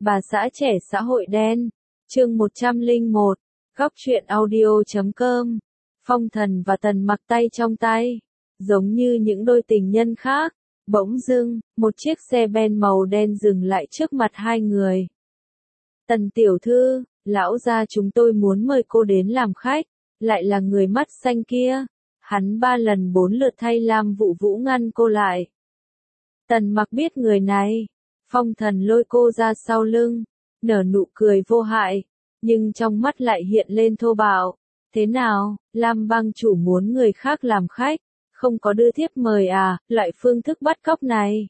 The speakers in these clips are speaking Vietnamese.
Bà xã trẻ xã hội đen, chương 101, góc truyện audio.com. Phong Thần và Tần Mặc tay trong tay, giống như những đôi tình nhân khác. Bỗng dưng, một chiếc xe ben màu đen dừng lại trước mặt hai người. Tần tiểu thư, lão gia chúng tôi muốn mời cô đến làm khách, lại là người mắt xanh kia. Hắn 3 lần 4 lượt thay Lam Vũ Vũ ngăn cô lại. Tần Mặc biết người này. Phong Thần lôi cô ra sau lưng, nở nụ cười vô hại, nhưng trong mắt lại hiện lên thô bạo. Thế nào, Lam bang chủ muốn người khác làm khách, không có đưa thiếp mời à, loại phương thức bắt cóc này.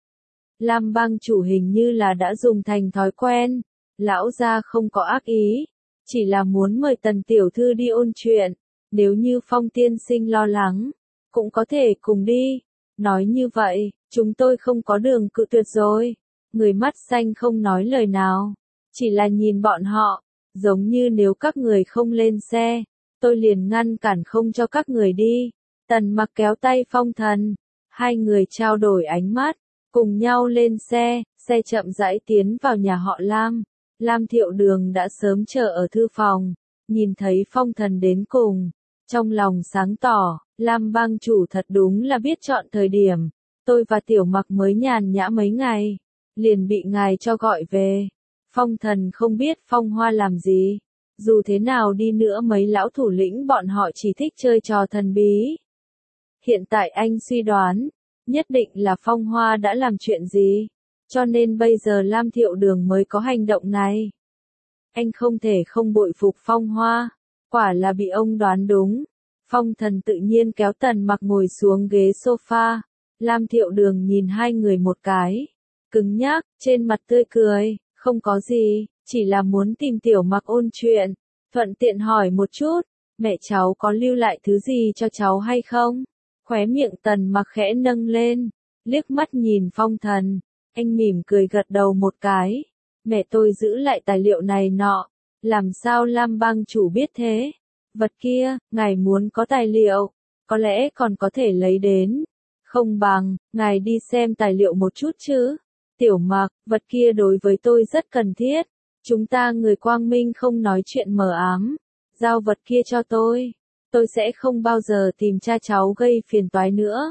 Lam bang chủ hình như là đã dùng thành thói quen, lão gia không có ác ý, chỉ là muốn mời Tần tiểu thư đi ôn chuyện, nếu như Phong tiên sinh lo lắng, cũng có thể cùng đi. Nói như vậy, chúng tôi không có đường cự tuyệt rồi. Người mắt xanh không nói lời nào, chỉ là nhìn bọn họ, giống như nếu các người không lên xe, tôi liền ngăn cản không cho các người đi. Tần Mặc kéo tay Phong Thần, hai người trao đổi ánh mắt, cùng nhau lên xe, xe chậm rãi tiến vào nhà họ Lam. Lam Thiệu Đường đã sớm chờ ở thư phòng, nhìn thấy Phong Thần đến cùng, trong lòng sáng tỏ, Lam bang chủ thật đúng là biết chọn thời điểm, tôi và Tiểu Mặc mới nhàn nhã mấy ngày, liền bị ngài cho gọi về. Phong Thần không biết Phong Hoa làm gì, dù thế nào đi nữa mấy lão thủ lĩnh bọn họ chỉ thích chơi trò thần bí. Hiện tại anh suy đoán, nhất định là Phong Hoa đã làm chuyện gì, cho nên bây giờ Lam Thiệu Đường mới có hành động này. Anh không thể không bội phục Phong Hoa, quả là bị ông đoán đúng. Phong Thần tự nhiên kéo Tần Mặc ngồi xuống ghế sofa, Lam Thiệu Đường nhìn hai người một cái, cứng nhắc, trên mặt tươi cười, không có gì, chỉ là muốn tìm Tiểu Mặc ôn chuyện, thuận tiện hỏi một chút, mẹ cháu có lưu lại thứ gì cho cháu hay không? Khóe miệng Tần Mặc khẽ nâng lên, liếc mắt nhìn Phong Thần, anh mỉm cười gật đầu một cái, mẹ tôi giữ lại tài liệu này nọ, làm sao Lam bang chủ biết thế? Vật kia, ngài muốn có tài liệu, có lẽ còn có thể lấy đến. Không bằng, ngài đi xem tài liệu một chút chứ. Tiểu Mặc, vật kia đối với tôi rất cần thiết. Chúng ta người quang minh không nói chuyện mờ ám. Giao vật kia cho tôi sẽ không bao giờ tìm cha cháu gây phiền toái nữa.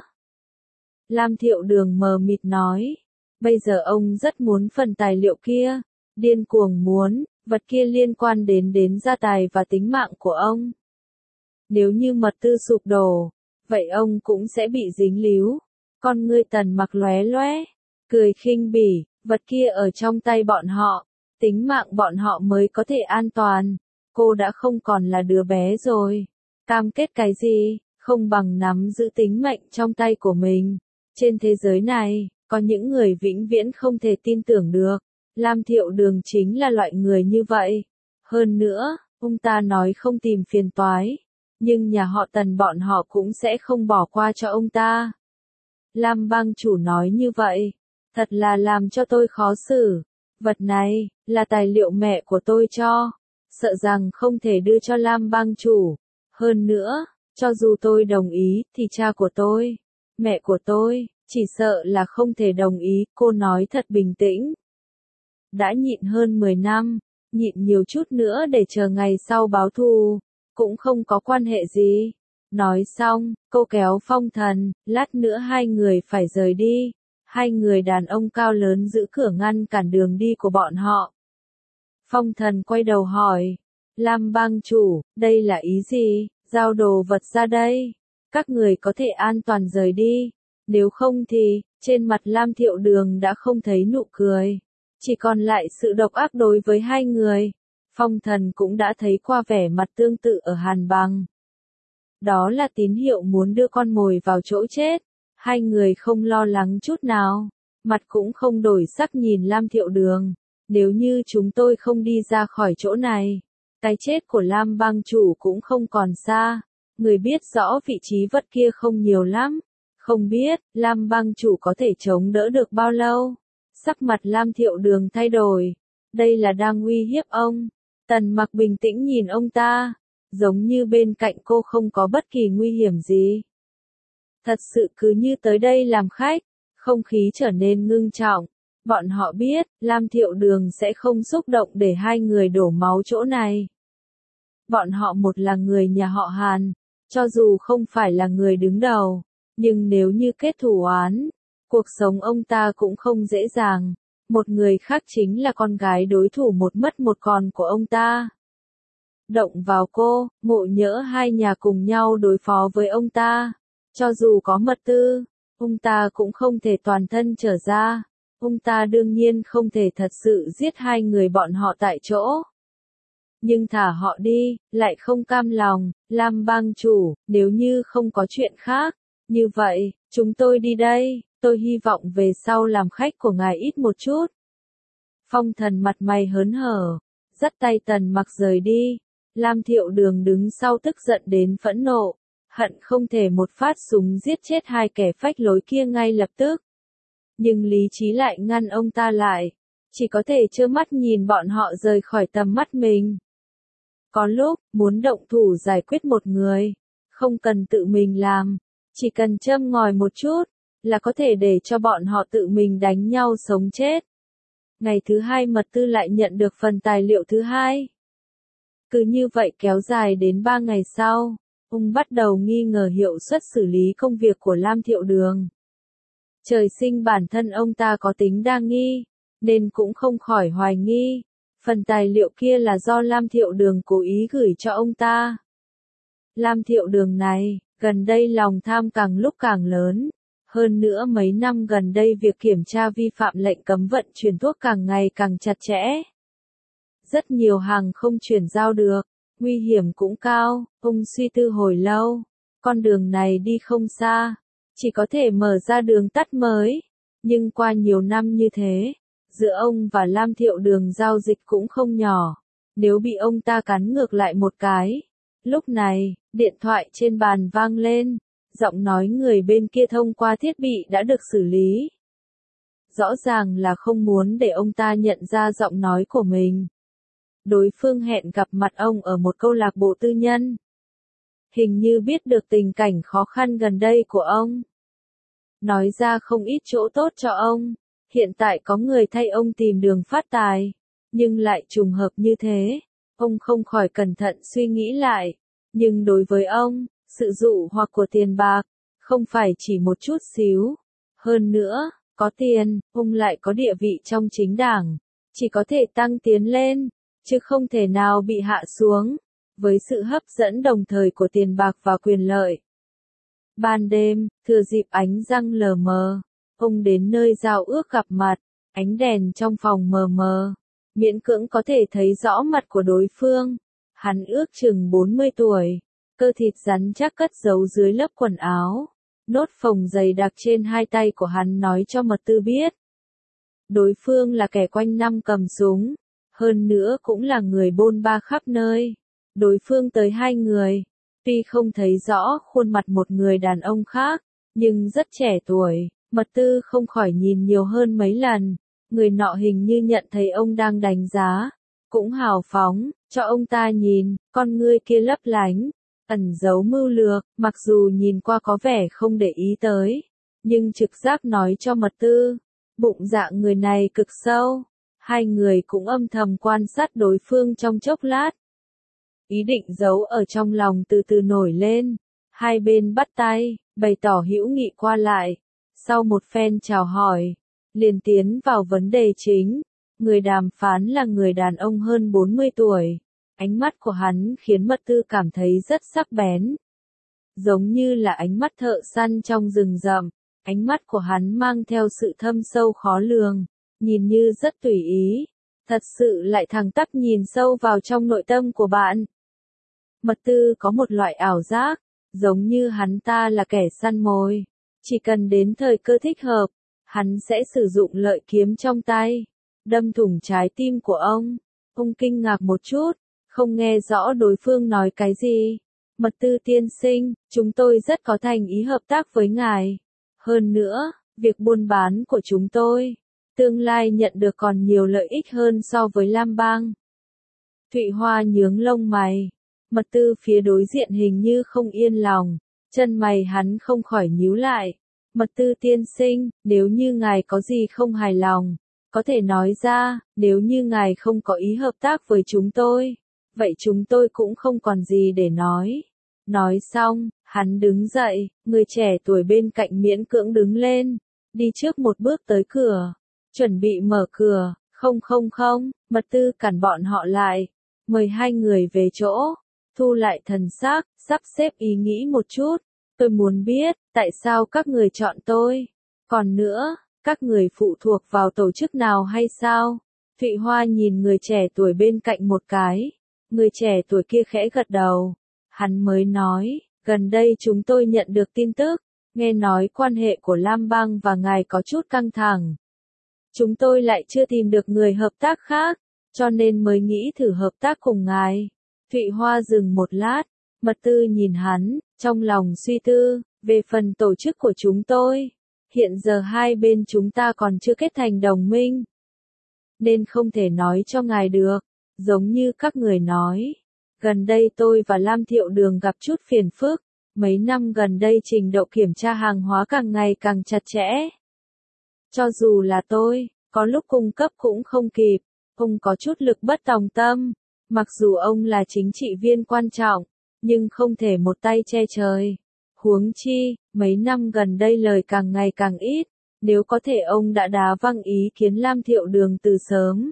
Lam Thiệu Đường mờ mịt nói. Bây giờ ông rất muốn phần tài liệu kia. Điên cuồng muốn, vật kia liên quan đến gia tài và tính mạng của ông. Nếu như mật tư sụp đổ, vậy ông cũng sẽ bị dính líu. Con ngươi Tần Mặc lóe lóe, cười khinh bỉ, vật kia ở trong tay bọn họ, tính mạng bọn họ mới có thể an toàn. Cô đã không còn là đứa bé rồi. Cam kết cái gì, không bằng nắm giữ tính mệnh trong tay của mình. Trên thế giới này, có những người vĩnh viễn không thể tin tưởng được. Lam Thiệu Đường chính là loại người như vậy. Hơn nữa, ông ta nói không tìm phiền toái, nhưng nhà họ Tần bọn họ cũng sẽ không bỏ qua cho ông ta. Lam bang chủ nói như vậy, thật là làm cho tôi khó xử. Vật này, là tài liệu mẹ của tôi cho, sợ rằng không thể đưa cho Lam bang chủ. Hơn nữa, cho dù tôi đồng ý, thì cha của tôi, mẹ của tôi, chỉ sợ là không thể đồng ý, cô nói thật bình tĩnh. Đã nhịn hơn 10 năm, nhịn nhiều chút nữa để chờ ngày sau báo thù, cũng không có quan hệ gì. Nói xong, cô kéo Phong Thần, lát nữa hai người phải rời đi. Hai người đàn ông cao lớn giữ cửa ngăn cản đường đi của bọn họ. Phong Thần quay đầu hỏi, Lam bang chủ, đây là ý gì, giao đồ vật ra đây, các người có thể an toàn rời đi, nếu không thì, trên mặt Lam Thiệu Đường đã không thấy nụ cười, chỉ còn lại sự độc ác đối với hai người. Phong Thần cũng đã thấy qua vẻ mặt tương tự ở Hàn Bằng. Đó là tín hiệu muốn đưa con mồi vào chỗ chết. Hai người không lo lắng chút nào, mặt cũng không đổi sắc nhìn Lam Thiệu Đường. Nếu như chúng tôi không đi ra khỏi chỗ này, cái chết của Lam bang chủ cũng không còn xa. Người biết rõ vị trí vật kia không nhiều lắm. Không biết, Lam bang chủ có thể chống đỡ được bao lâu? Sắc mặt Lam Thiệu Đường thay đổi. Đây là đang uy hiếp ông. Tần Mặc bình tĩnh nhìn ông ta, giống như bên cạnh cô không có bất kỳ nguy hiểm gì. Thật sự cứ như tới đây làm khách, không khí trở nên ngưng trọng, Bọn họ biết, Lam Thiệu Đường sẽ không xúc động để hai người đổ máu chỗ này. Bọn họ một là người nhà họ Hàn, cho dù không phải là người đứng đầu, nhưng nếu như kết thù oán, cuộc sống ông ta cũng không dễ dàng. Một người khác chính là con gái đối thủ một mất một còn của ông ta. Động vào cô, Ngộ Nhỡ hai nhà cùng nhau đối phó với ông ta. Cho dù có mật tư, ông ta cũng không thể toàn thân trở ra. Ông ta đương nhiên không thể thật sự giết hai người bọn họ tại chỗ. Nhưng thả họ đi, lại không cam lòng, Lam bang chủ, nếu như không có chuyện khác. Như vậy, chúng tôi đi đây, tôi hy vọng về sau làm khách của ngài ít một chút. Phong Thần mặt mày hớn hở, dắt tay Tần Mặc rời đi. Lam Thiệu Đường đứng sau tức giận đến phẫn nộ, hận không thể một phát súng giết chết hai kẻ phách lối kia ngay lập tức. Nhưng lý trí lại ngăn ông ta lại, chỉ có thể trơ mắt nhìn bọn họ rời khỏi tầm mắt mình. Có lúc, muốn động thủ giải quyết một người, không cần tự mình làm, chỉ cần châm ngòi một chút, là có thể để cho bọn họ tự mình đánh nhau sống chết. Ngày thứ hai Mật Tư lại nhận được phần tài liệu thứ hai. Cứ như vậy kéo dài đến 3 ngày sau, ông bắt đầu nghi ngờ hiệu suất xử lý công việc của Lam Thiệu Đường. Trời sinh bản thân ông ta có tính đa nghi, nên cũng không khỏi hoài nghi. Phần tài liệu kia là do Lam Thiệu Đường cố ý gửi cho ông ta. Lam Thiệu Đường này, gần đây lòng tham càng lúc càng lớn. Hơn nữa mấy năm gần đây việc kiểm tra vi phạm lệnh cấm vận chuyển thuốc càng ngày càng chặt chẽ. Rất nhiều hàng không chuyển giao được, nguy hiểm cũng cao, ông suy tư hồi lâu. Con đường này đi không xa, chỉ có thể mở ra đường tắt mới. Nhưng qua nhiều năm như thế, giữa ông và Lam Thiệu Đường giao dịch cũng không nhỏ. Nếu bị ông ta cắn ngược lại một cái. Lúc này, điện thoại trên bàn vang lên. Giọng nói người bên kia thông qua thiết bị đã được xử lý. Rõ ràng là không muốn để ông ta nhận ra giọng nói của mình. Đối phương hẹn gặp mặt ông ở một câu lạc bộ tư nhân. Hình như biết được tình cảnh khó khăn gần đây của ông. Nói ra không ít chỗ tốt cho ông. Hiện tại có người thay ông tìm đường phát tài. Nhưng lại trùng hợp như thế. Ông không khỏi cẩn thận suy nghĩ lại. Nhưng đối với ông, sự dụ hoặc của tiền bạc, không phải chỉ một chút xíu. Hơn nữa, có tiền, ông lại có địa vị trong chính đảng. Chỉ có thể tăng tiến lên, chứ không thể nào bị hạ xuống. Với sự hấp dẫn đồng thời của tiền bạc và quyền lợi. Ban đêm, thừa dịp ánh răng lờ mờ, ông đến nơi giao ước gặp mặt, ánh đèn trong phòng mờ mờ, miễn cưỡng có thể thấy rõ mặt của đối phương. Hắn ước chừng 40 tuổi, cơ thịt rắn chắc cất giấu dưới lớp quần áo. Nốt phồng dày đặc trên hai tay của hắn nói cho Mật Tư biết. Đối phương là kẻ quanh năm cầm súng, hơn nữa cũng là người bôn ba khắp nơi. Đối phương tới hai người, tuy không thấy rõ khuôn mặt một người đàn ông khác, nhưng rất trẻ tuổi, Mật Tư không khỏi nhìn nhiều hơn mấy lần. Người nọ hình như nhận thấy ông đang đánh giá, cũng hào phóng, cho ông ta nhìn, con ngươi kia lấp lánh, ẩn giấu mưu lược, mặc dù nhìn qua có vẻ không để ý tới, nhưng trực giác nói cho Mật Tư, bụng dạ người này cực sâu. Hai người cũng âm thầm quan sát đối phương trong chốc lát. Ý định giấu ở trong lòng từ từ nổi lên, hai bên bắt tay, bày tỏ hữu nghị qua lại. Sau một phen chào hỏi, liền tiến vào vấn đề chính. Người đàm phán là người đàn ông hơn 40 tuổi. Ánh mắt của hắn khiến Mật Tư cảm thấy rất sắc bén. Giống như là ánh mắt thợ săn trong rừng rậm. Ánh mắt của hắn mang theo sự thâm sâu khó lường, nhìn như rất tùy ý. Thật sự lại thẳng tắp nhìn sâu vào trong nội tâm của bạn. Mật Tư có một loại ảo giác, giống như hắn ta là kẻ săn mồi. Chỉ cần đến thời cơ thích hợp, hắn sẽ sử dụng lợi kiếm trong tay, đâm thủng trái tim của ông. Ông kinh ngạc một chút, không nghe rõ đối phương nói cái gì. Mật Tư tiên sinh, chúng tôi rất có thành ý hợp tác với ngài. Hơn nữa, việc buôn bán của chúng tôi, tương lai nhận được còn nhiều lợi ích hơn so với Lam Bang. Thụy Hoa nhướng lông mày. Mật Tư phía đối diện hình như không yên lòng, chân mày hắn không khỏi nhíu lại. Mật Tư tiên sinh, nếu như ngài có gì không hài lòng, có thể nói ra, nếu như ngài không có ý hợp tác với chúng tôi, vậy chúng tôi cũng không còn gì để nói. Nói xong, hắn đứng dậy, người trẻ tuổi bên cạnh miễn cưỡng đứng lên, đi trước một bước tới cửa, chuẩn bị mở cửa. Không, Mật Tư cản bọn họ lại, mời hai người về chỗ, thu lại thần sắc, sắp xếp ý nghĩ một chút. Tôi muốn biết, tại sao các người chọn tôi? Còn nữa, các người phụ thuộc vào tổ chức nào hay sao? Thụy Hoa nhìn người trẻ tuổi bên cạnh một cái. Người trẻ tuổi kia khẽ gật đầu. Hắn mới nói, gần đây chúng tôi nhận được tin tức, nghe nói quan hệ của Lam Bang và ngài có chút căng thẳng. Chúng tôi lại chưa tìm được người hợp tác khác, cho nên mới nghĩ thử hợp tác cùng ngài. Thụy Hoa dừng một lát, Mật Tư nhìn hắn, trong lòng suy tư, về phần tổ chức của chúng tôi. Hiện giờ hai bên chúng ta còn chưa kết thành đồng minh, nên không thể nói cho ngài được. Giống như các người nói, gần đây tôi và Lam Thiệu Đường gặp chút phiền phức. Mấy năm gần đây trình độ kiểm tra hàng hóa càng ngày càng chặt chẽ. Cho dù là tôi, có lúc cung cấp cũng không kịp, ông có chút lực bất tòng tâm. Mặc dù ông là chính trị viên quan trọng, nhưng không thể một tay che trời. Huống chi, mấy năm gần đây lời càng ngày càng ít, nếu có thể ông đã đá văng ý kiến Lam Thiệu Đường từ sớm.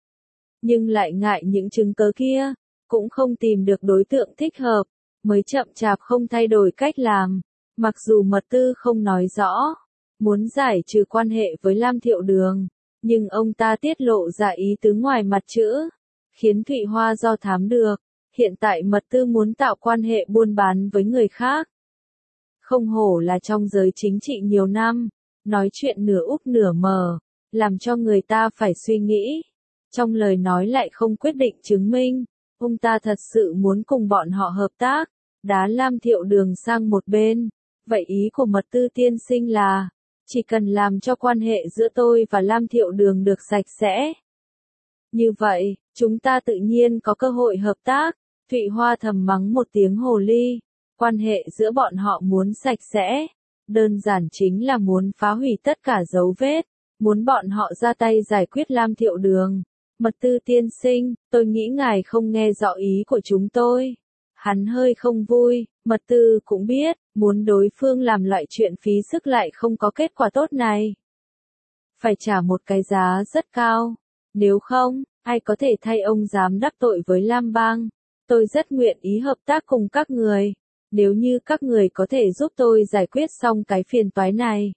Nhưng lại ngại những chứng cớ kia, cũng không tìm được đối tượng thích hợp, mới chậm chạp không thay đổi cách làm. Mặc dù Mật Tư không nói rõ, muốn giải trừ quan hệ với Lam Thiệu Đường, nhưng ông ta tiết lộ ra ý tứ ngoài mặt chữ, khiến Thụy Hoa do thám được. Hiện tại Mật Tư muốn tạo quan hệ buôn bán với người khác. Không hổ là trong giới chính trị nhiều năm, nói chuyện nửa úp nửa mờ, làm cho người ta phải suy nghĩ. Trong lời nói lại không quyết định chứng minh, ông ta thật sự muốn cùng bọn họ hợp tác, đá Lam Thiệu Đường sang một bên. Vậy ý của Mật Tư tiên sinh là, chỉ cần làm cho quan hệ giữa tôi và Lam Thiệu Đường được sạch sẽ. Như vậy, chúng ta tự nhiên có cơ hội hợp tác. Thụy Hoa thầm mắng một tiếng hồ ly. Quan hệ giữa bọn họ muốn sạch sẽ, đơn giản chính là muốn phá hủy tất cả dấu vết, muốn bọn họ ra tay giải quyết Lam Thiệu Đường. Mật Tư tiên sinh, tôi nghĩ ngài không nghe rõ ý của chúng tôi. Hắn hơi không vui, Mật Tư cũng biết, muốn đối phương làm loại chuyện phí sức lại không có kết quả tốt này. Phải trả một cái giá rất cao, nếu không, ai có thể thay ông dám đắc tội với Lam Bang. Tôi rất nguyện ý hợp tác cùng các người, nếu như các người có thể giúp tôi giải quyết xong cái phiền toái này.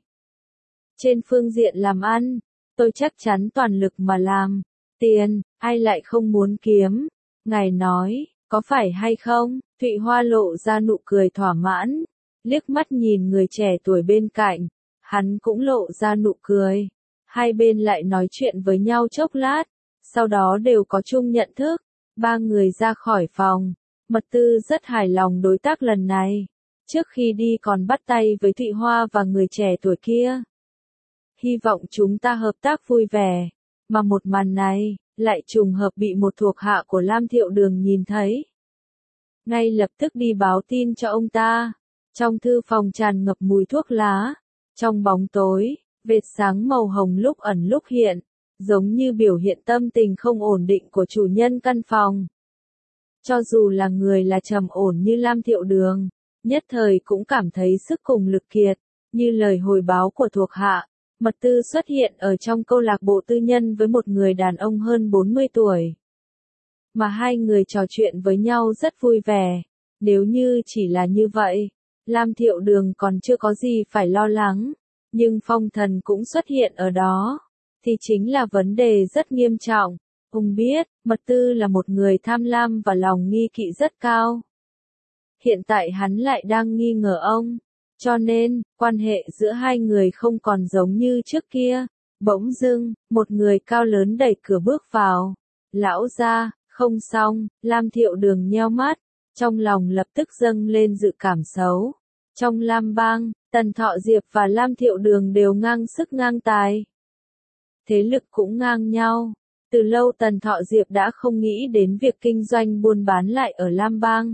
Trên phương diện làm ăn, tôi chắc chắn toàn lực mà làm. Tiền, ai lại không muốn kiếm? Ngài nói, có phải hay không? Thụy Hoa lộ ra nụ cười thỏa mãn, liếc mắt nhìn người trẻ tuổi bên cạnh, hắn cũng lộ ra nụ cười. Hai bên lại nói chuyện với nhau chốc lát, sau đó đều có chung nhận thức. Ba người ra khỏi phòng, Mật Tư rất hài lòng đối tác lần này. Trước khi đi còn bắt tay với Thụy Hoa và người trẻ tuổi kia. Hy vọng chúng ta hợp tác vui vẻ. Mà một màn này, lại trùng hợp bị một thuộc hạ của Lam Thiệu Đường nhìn thấy. Ngay lập tức đi báo tin cho ông ta. Trong thư phòng tràn ngập mùi thuốc lá. Trong bóng tối, vệt sáng màu hồng lúc ẩn lúc hiện, giống như biểu hiện tâm tình không ổn định của chủ nhân căn phòng. Cho dù là người là trầm ổn như Lam Thiệu Đường, nhất thời cũng cảm thấy sức cùng lực kiệt, như lời hồi báo của thuộc hạ. Mật Tư xuất hiện ở trong câu lạc bộ tư nhân với một người đàn ông hơn 40 tuổi. Mà hai người trò chuyện với nhau rất vui vẻ. Nếu như chỉ là như vậy, Lam Thiệu Đường còn chưa có gì phải lo lắng. Nhưng Phong Thần cũng xuất hiện ở đó, thì chính là vấn đề rất nghiêm trọng. Ông biết, Mật Tư là một người tham lam và lòng nghi kỵ rất cao. Hiện tại hắn lại đang nghi ngờ ông. Cho nên, quan hệ giữa hai người không còn giống như trước kia. Bỗng dưng, một người cao lớn đẩy cửa bước vào. Lão gia, không xong, Lam Thiệu Đường nheo mắt, trong lòng lập tức dâng lên dự cảm xấu. Trong Lam Bang, Tần Thọ Diệp và Lam Thiệu Đường đều ngang sức ngang tài. Thế lực cũng ngang nhau. Từ lâu Tần Thọ Diệp đã không nghĩ đến việc kinh doanh buôn bán lại ở Lam Bang.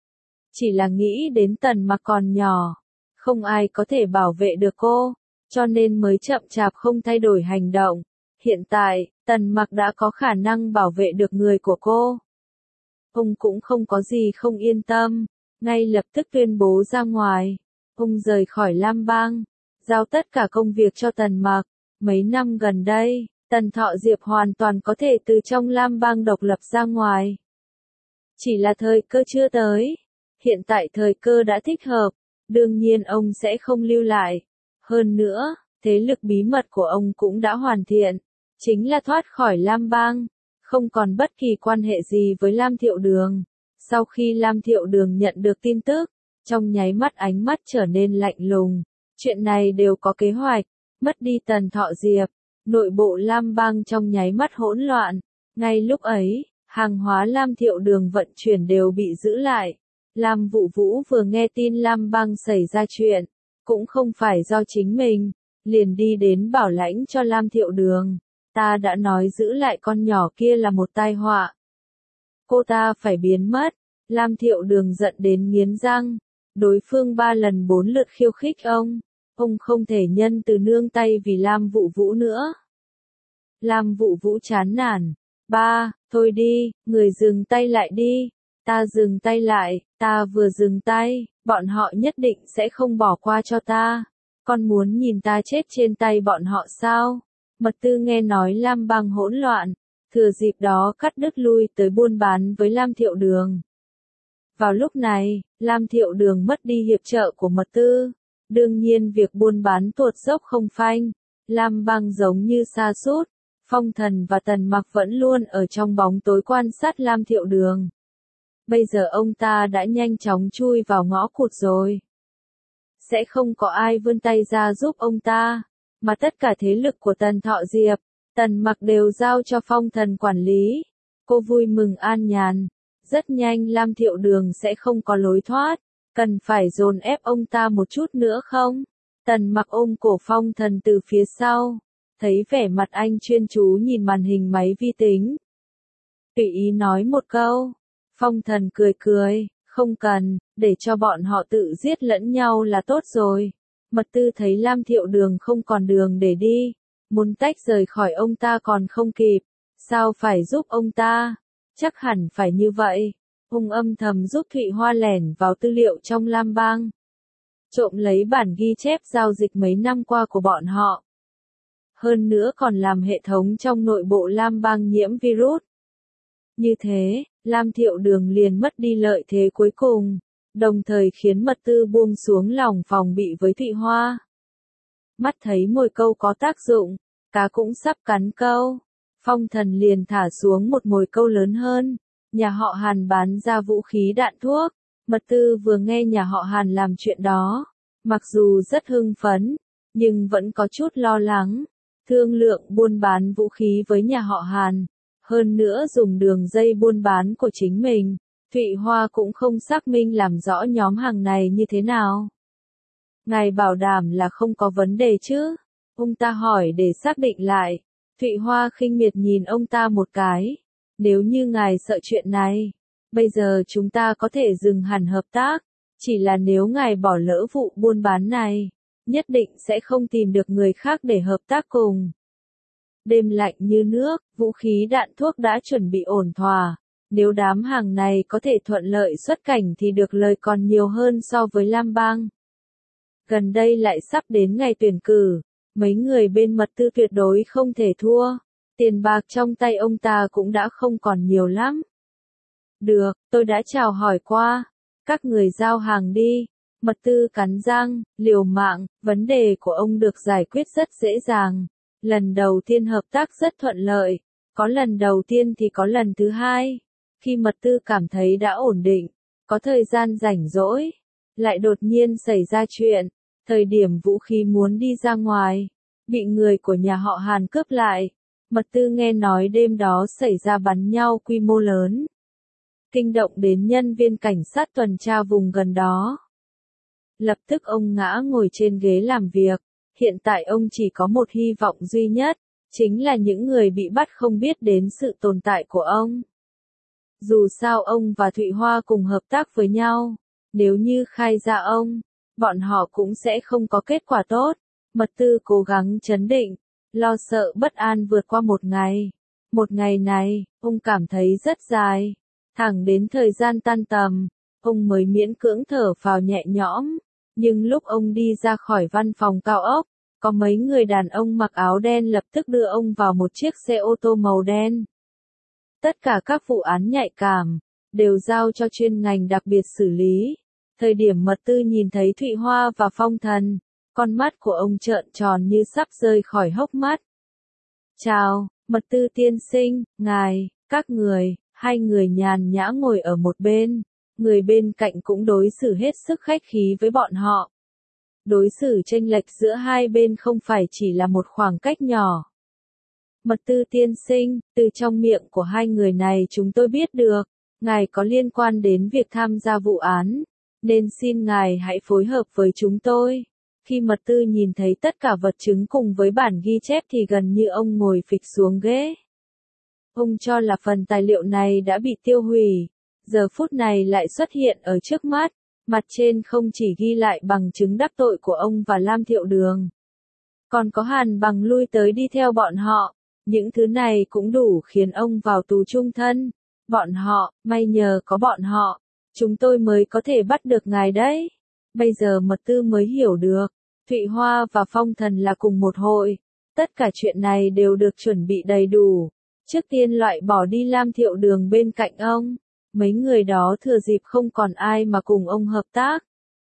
Chỉ là nghĩ đến Tần mà còn nhỏ. Không ai có thể bảo vệ được cô, cho nên mới chậm chạp không thay đổi hành động. Hiện tại, Tần Mặc đã có khả năng bảo vệ được người của cô. Ông cũng không có gì không yên tâm, ngay lập tức tuyên bố ra ngoài. Ông rời khỏi Lam Bang, giao tất cả công việc cho Tần Mặc. Mấy năm gần đây, Tần Thọ Diệp hoàn toàn có thể từ trong Lam Bang độc lập ra ngoài. Chỉ là thời cơ chưa tới. Hiện tại thời cơ đã thích hợp, đương nhiên ông sẽ không lưu lại. Hơn nữa, thế lực bí mật của ông cũng đã hoàn thiện, chính là thoát khỏi Lam Bang, không còn bất kỳ quan hệ gì với Lam Thiệu Đường. Sau khi Lam Thiệu Đường nhận được tin tức, trong nháy mắt ánh mắt trở nên lạnh lùng. Chuyện này đều có kế hoạch, mất đi Tần Thọ Diệp, nội bộ Lam Bang trong nháy mắt hỗn loạn. Ngay lúc ấy, hàng hóa Lam Thiệu Đường vận chuyển đều bị giữ lại. Lam Vũ Vũ vừa nghe tin Lam Bang xảy ra chuyện, cũng không phải do chính mình, liền đi đến bảo lãnh cho Lam Thiệu Đường. Ta đã nói giữ lại con nhỏ kia là một tai họa. Cô ta phải biến mất. Lam Thiệu Đường giận đến nghiến răng. Đối phương 3 lần 4 lượt khiêu khích ông không thể nhân từ nương tay vì Lam Vũ Vũ nữa. Lam Vũ Vũ chán nản. Ba, thôi đi, người dừng tay lại đi. Ta dừng tay lại, ta vừa dừng tay, bọn họ nhất định sẽ không bỏ qua cho ta. Con muốn nhìn ta chết trên tay bọn họ sao? Mật Tư nghe nói Lam Bang hỗn loạn, thừa dịp đó cắt đứt lui tới buôn bán với Lam Thiệu Đường. Vào lúc này, Lam Thiệu Đường mất đi hiệp trợ của Mật Tư. Đương nhiên việc buôn bán tuột dốc không phanh. Lam Bang giống như sa sút. Phong Thần và Tần Mặc vẫn luôn ở trong bóng tối quan sát Lam Thiệu Đường. Bây giờ ông ta đã nhanh chóng chui vào ngõ cụt rồi. Sẽ không có ai vươn tay ra giúp ông ta, mà tất cả thế lực của Tần Thọ Diệp, Tần Mặc đều giao cho Phong Thần quản lý. Cô vui mừng an nhàn. Rất nhanh Lam Thiệu Đường sẽ không có lối thoát. Cần phải dồn ép ông ta một chút nữa không? Tần Mặc ôm cổ Phong Thần từ phía sau. Thấy vẻ mặt anh chuyên chú nhìn màn hình máy vi tính. Tùy ý nói một câu. Phong Thần cười cười, không cần, để cho bọn họ tự giết lẫn nhau là tốt rồi. Mật Tư thấy Lam Thiệu Đường không còn đường để đi, muốn tách rời khỏi ông ta còn không kịp, sao phải giúp ông ta? Chắc hẳn phải như vậy. Ông âm thầm giúp Thụy Hoa lẻn vào tư liệu trong Lam Bang, trộm lấy bản ghi chép giao dịch mấy năm qua của bọn họ. Hơn nữa còn làm hệ thống trong nội bộ Lam Bang nhiễm virus. Như thế, Lam Thiệu Đường liền mất đi lợi thế cuối cùng, đồng thời khiến Mật Tư buông xuống lòng phòng bị với Thụy Hoa. Mắt thấy mồi câu có tác dụng, cá cũng sắp cắn câu. Phong Thần liền thả xuống một mồi câu lớn hơn. Nhà họ Hàn bán ra vũ khí đạn thuốc. Mật Tư vừa nghe nhà họ Hàn làm chuyện đó, mặc dù rất hưng phấn, nhưng vẫn có chút lo lắng. Thương lượng buôn bán vũ khí với nhà họ Hàn, hơn nữa dùng đường dây buôn bán của chính mình. Thụy Hoa cũng không xác minh làm rõ nhóm hàng này như thế nào. Ngài bảo đảm là không có vấn đề chứ? Ông ta hỏi để xác định lại. Thụy Hoa khinh miệt nhìn ông ta một cái. Nếu như ngài sợ chuyện này, bây giờ chúng ta có thể dừng hẳn hợp tác. Chỉ là nếu ngài bỏ lỡ vụ buôn bán này, nhất định sẽ không tìm được người khác để hợp tác cùng. Đêm lạnh như nước, vũ khí đạn thuốc đã chuẩn bị ổn thỏa. Nếu đám hàng này có thể thuận lợi xuất cảnh thì được lời còn nhiều hơn so với Lam Bang. Gần đây lại sắp đến ngày tuyển cử, mấy người bên Mật Tư tuyệt đối không thể thua. Tiền bạc trong tay ông ta cũng đã không còn nhiều lắm. Được, tôi đã chào hỏi qua. Các người giao hàng đi. Mật Tư cắn răng, liều mạng, vấn đề của ông được giải quyết rất dễ dàng. Lần đầu tiên hợp tác rất thuận lợi. Có lần đầu tiên thì có lần thứ hai. Khi Mật Tư cảm thấy đã ổn định, có thời gian rảnh rỗi, lại đột nhiên xảy ra chuyện. Thời điểm vũ khí muốn đi ra ngoài, bị người của nhà họ Hàn cướp lại. Mật Tư nghe nói đêm đó xảy ra bắn nhau quy mô lớn, kinh động đến nhân viên cảnh sát tuần tra vùng gần đó. Lập tức ông ngã ngồi trên ghế làm việc. Hiện tại ông chỉ có một hy vọng duy nhất, chính là những người bị bắt không biết đến sự tồn tại của ông. Dù sao ông và Thụy Hoa cùng hợp tác với nhau, nếu như khai ra ông, bọn họ cũng sẽ không có kết quả tốt. Mật Tư cố gắng trấn định, lo sợ bất an vượt qua một ngày. Một ngày này, ông cảm thấy rất dài. Thẳng đến thời gian tan tầm, ông mới miễn cưỡng thở phào nhẹ nhõm. Nhưng lúc ông đi ra khỏi văn phòng cao ốc, có mấy người đàn ông mặc áo đen lập tức đưa ông vào một chiếc xe ô tô màu đen. Tất cả các vụ án nhạy cảm, đều giao cho chuyên ngành đặc biệt xử lý. Thời điểm Mật Tư nhìn thấy Thụy Hoa và Phong Thần, con mắt của ông trợn tròn như sắp rơi khỏi hốc mắt. Chào, Mật Tư tiên sinh, ngài, các người, hai người nhàn nhã ngồi ở một bên, người bên cạnh cũng đối xử hết sức khách khí với bọn họ. Đối xử chênh lệch giữa hai bên không phải chỉ là một khoảng cách nhỏ. Mật Tư tiên sinh, từ trong miệng của hai người này chúng tôi biết được, ngài có liên quan đến việc tham gia vụ án, nên xin ngài hãy phối hợp với chúng tôi. Khi Mật Tư nhìn thấy tất cả vật chứng cùng với bản ghi chép thì gần như ông ngồi phịch xuống ghế. Ông cho là phần tài liệu này đã bị tiêu hủy, giờ phút này lại xuất hiện ở trước mắt, mặt trên không chỉ ghi lại bằng chứng đắc tội của ông và Lam Thiệu Đường, còn có hàn bằng lui tới đi theo bọn họ. Những thứ này cũng đủ khiến ông vào tù chung thân. Bọn họ, may nhờ có bọn họ, chúng tôi mới có thể bắt được ngài đấy. Bây giờ Mật Tư mới hiểu được, Thụy Hoa và Phong Thần là cùng một hội. Tất cả chuyện này đều được chuẩn bị đầy đủ. Trước tiên loại bỏ đi Lam Thiệu Đường bên cạnh ông. Mấy người đó thừa dịp không còn ai mà cùng ông hợp tác.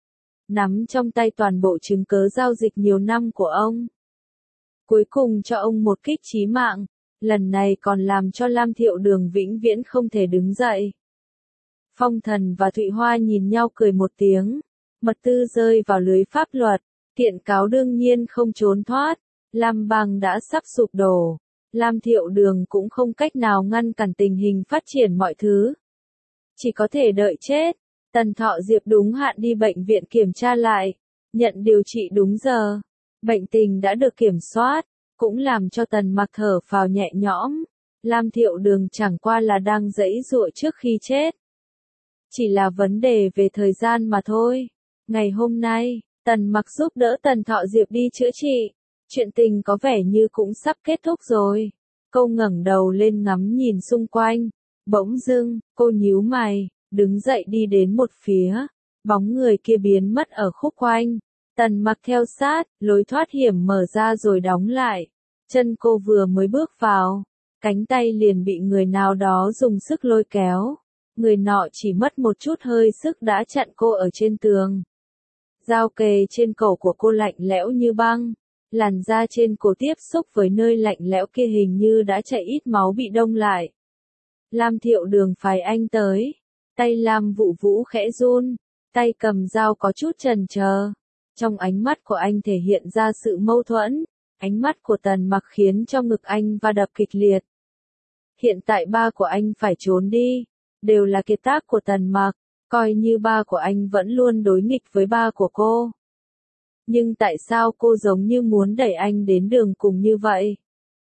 Nắm trong tay toàn bộ chứng cớ giao dịch nhiều năm của ông. Cuối cùng cho ông một kích chí mạng, lần này còn làm cho Lam Thiệu Đường vĩnh viễn không thể đứng dậy. Phong Thần và Thụy Hoa nhìn nhau cười một tiếng, Mật Tư rơi vào lưới pháp luật, kiện cáo đương nhiên không trốn thoát, Lam Bang đã sắp sụp đổ, Lam Thiệu Đường cũng không cách nào ngăn cản tình hình phát triển mọi thứ. Chỉ có thể đợi chết. Tần Thọ Diệp đúng hạn đi bệnh viện kiểm tra lại, nhận điều trị đúng giờ. Bệnh tình đã được kiểm soát, cũng làm cho Tần Mặc thở phào nhẹ nhõm. Lam Thiệu Đường chẳng qua là đang giãy giụa trước khi chết. Chỉ là vấn đề về thời gian mà thôi. Ngày hôm nay, Tần Mặc giúp đỡ Tần Thọ Diệp đi chữa trị. Chuyện tình có vẻ như cũng sắp kết thúc rồi. Cô ngẩng đầu lên ngắm nhìn xung quanh. Bỗng dưng, cô nhíu mày, đứng dậy đi đến một phía. Bóng người kia biến mất ở khúc quanh. Tần Mặc theo sát, lối thoát hiểm mở ra rồi đóng lại. Chân cô vừa mới bước vào, cánh tay liền bị người nào đó dùng sức lôi kéo. Người nọ chỉ mất một chút hơi sức đã chặn cô ở trên tường. Dao kề trên cổ của cô lạnh lẽo như băng. Làn da trên cổ tiếp xúc với nơi lạnh lẽo kia hình như đã chảy ít máu bị đông lại. Lam Thiệu Đường phái anh tới. Tay Lam Vũ Vũ khẽ run. Tay cầm dao có chút chần chờ. Trong ánh mắt của anh thể hiện ra sự mâu thuẫn. Ánh mắt của Tần Mặc khiến cho ngực anh va đập kịch liệt. Hiện tại ba của anh phải trốn đi. Đều là kiệt tác của Tần Mặc. Coi như ba của anh vẫn luôn đối nghịch với ba của cô. Nhưng tại sao cô giống như muốn đẩy anh đến đường cùng như vậy?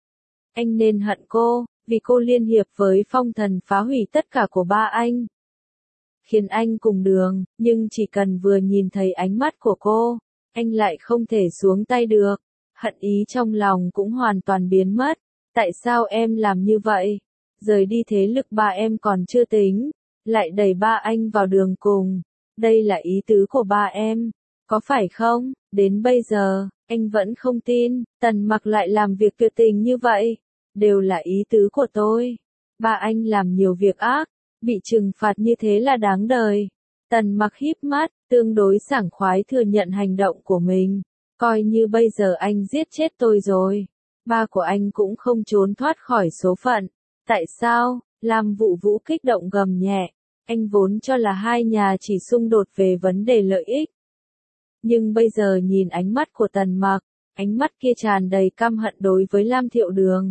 Anh nên hận cô, vì cô liên hiệp với Phong Thần phá hủy tất cả của ba anh. Khiến anh cùng đường, nhưng chỉ cần vừa nhìn thấy ánh mắt của cô, anh lại không thể xuống tay được. Hận ý trong lòng cũng hoàn toàn biến mất. Tại sao em làm như vậy? Rời đi thế lực ba em còn chưa tính, lại đẩy ba anh vào đường cùng. Đây là ý tứ của ba em, có phải không? Đến bây giờ, anh vẫn không tin, Tần Mặc lại làm việc tuyệt tình như vậy. Đều là ý tứ của tôi. Ba anh làm nhiều việc ác, bị trừng phạt như thế là đáng đời. Tần Mặc híp mắt, tương đối sảng khoái thừa nhận hành động của mình. Coi như bây giờ anh giết chết tôi rồi. Ba của anh cũng không trốn thoát khỏi số phận. Tại sao? Lam Vũ Vũ kích động gầm nhẹ. Anh vốn cho là hai nhà chỉ xung đột về vấn đề lợi ích. Nhưng bây giờ nhìn ánh mắt của Tần Mặc, ánh mắt kia tràn đầy căm hận đối với Lam Thiệu Đường.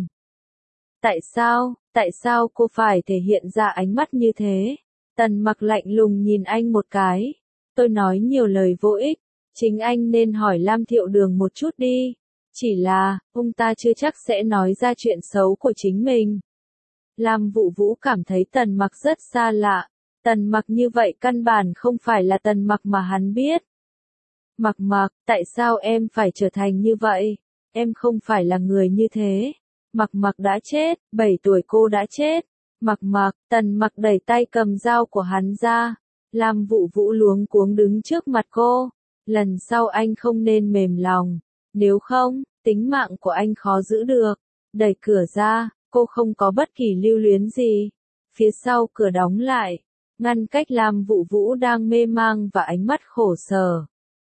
Tại sao cô phải thể hiện ra ánh mắt như thế? Tần Mặc lạnh lùng nhìn anh một cái. Tôi nói nhiều lời vô ích, chính anh nên hỏi Lam Thiệu Đường một chút đi. Chỉ là, ông ta chưa chắc sẽ nói ra chuyện xấu của chính mình. Lam Vũ Vũ cảm thấy Tần Mặc rất xa lạ. Tần Mặc như vậy căn bản không phải là Tần Mặc mà hắn biết. Mặc, tại sao em phải trở thành như vậy? em không phải là người như thế. Mặc Mặc đã chết, 7 tuổi cô đã chết. Mặc Mặc, Tần Mặc đẩy tay cầm dao của hắn ra. Lam Vũ Vũ luống cuống đứng trước mặt cô. Lần sau anh không nên mềm lòng. Nếu không, tính mạng của anh khó giữ được. Đẩy cửa ra, cô không có bất kỳ lưu luyến gì. Phía sau cửa đóng lại, ngăn cách Lam Vũ Vũ đang mê mang và ánh mắt khổ sở.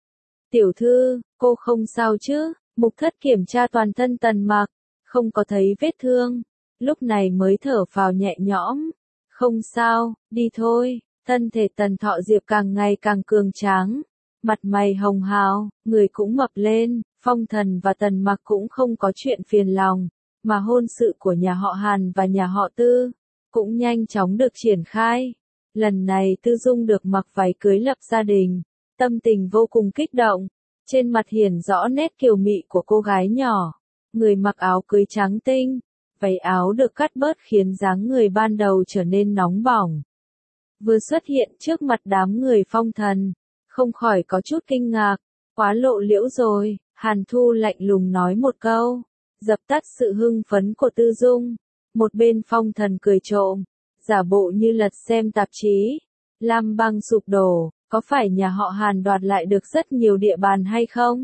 Tiểu thư, cô không sao chứ? Mục Thất kiểm tra toàn thân Tần Mặc, không có thấy vết thương. Lúc này mới thở phào nhẹ nhõm. Không sao, đi thôi. Thân thể Tần Thọ Diệp càng ngày càng cường tráng. Mặt mày hồng hào, người cũng mập lên. Phong Thần và Tần Mặc cũng không có chuyện phiền lòng. Mà hôn sự của nhà họ Hàn và nhà họ Tư cũng nhanh chóng được triển khai. Lần này Tư Dung được mặc váy cưới lập gia đình. Tâm tình vô cùng kích động. Trên mặt hiển rõ nét kiều mị của cô gái nhỏ. Người mặc áo cưới trắng tinh. Váy áo được cắt bớt khiến dáng người ban đầu trở nên nóng bỏng. Vừa xuất hiện trước mặt đám người Phong Thần, không khỏi có chút kinh ngạc. Quá lộ liễu rồi, Hàn Thu lạnh lùng nói một câu, dập tắt sự hưng phấn của Tư Dung. Một bên Phong Thần cười trộm, giả bộ như lật xem tạp chí. Lam Bang sụp đổ, có phải nhà họ Hàn đoạt lại được rất nhiều địa bàn hay không?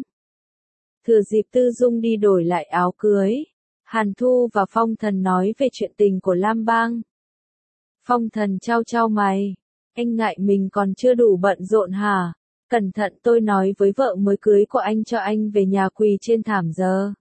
Thừa dịp Tư Dung đi đổi lại áo cưới, Hàn Thu và Phong Thần nói về chuyện tình của Lam Bang. Phong Thần trao trao mày, anh ngại mình còn chưa đủ bận rộn hả? Cẩn thận, tôi nói với vợ mới cưới của anh cho anh về nhà quỳ trên thảm giờ.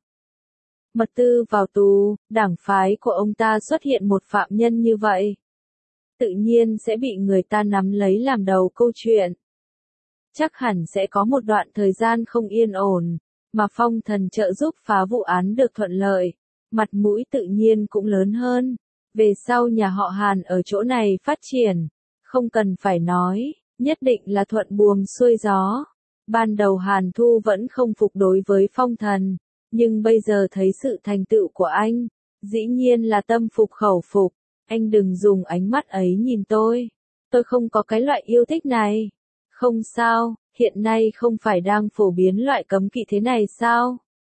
Mật Tư vào tù, đảng phái của ông ta xuất hiện một phạm nhân như vậy. Tự nhiên sẽ bị người ta nắm lấy làm đầu câu chuyện. Chắc hẳn sẽ có một đoạn thời gian không yên ổn, mà Phong Thần trợ giúp phá vụ án được thuận lợi. Mặt mũi tự nhiên cũng lớn hơn. Về sau nhà họ Hàn ở chỗ này phát triển, không cần phải nói, nhất định là thuận buồm xuôi gió. Ban đầu Hàn Thu vẫn không phục đối với Phong Thần, nhưng bây giờ thấy sự thành tựu của anh, dĩ nhiên là tâm phục khẩu phục. Anh đừng dùng ánh mắt ấy nhìn tôi không có cái loại yêu thích này. Không sao, hiện nay không phải đang phổ biến loại cấm kỵ thế này sao?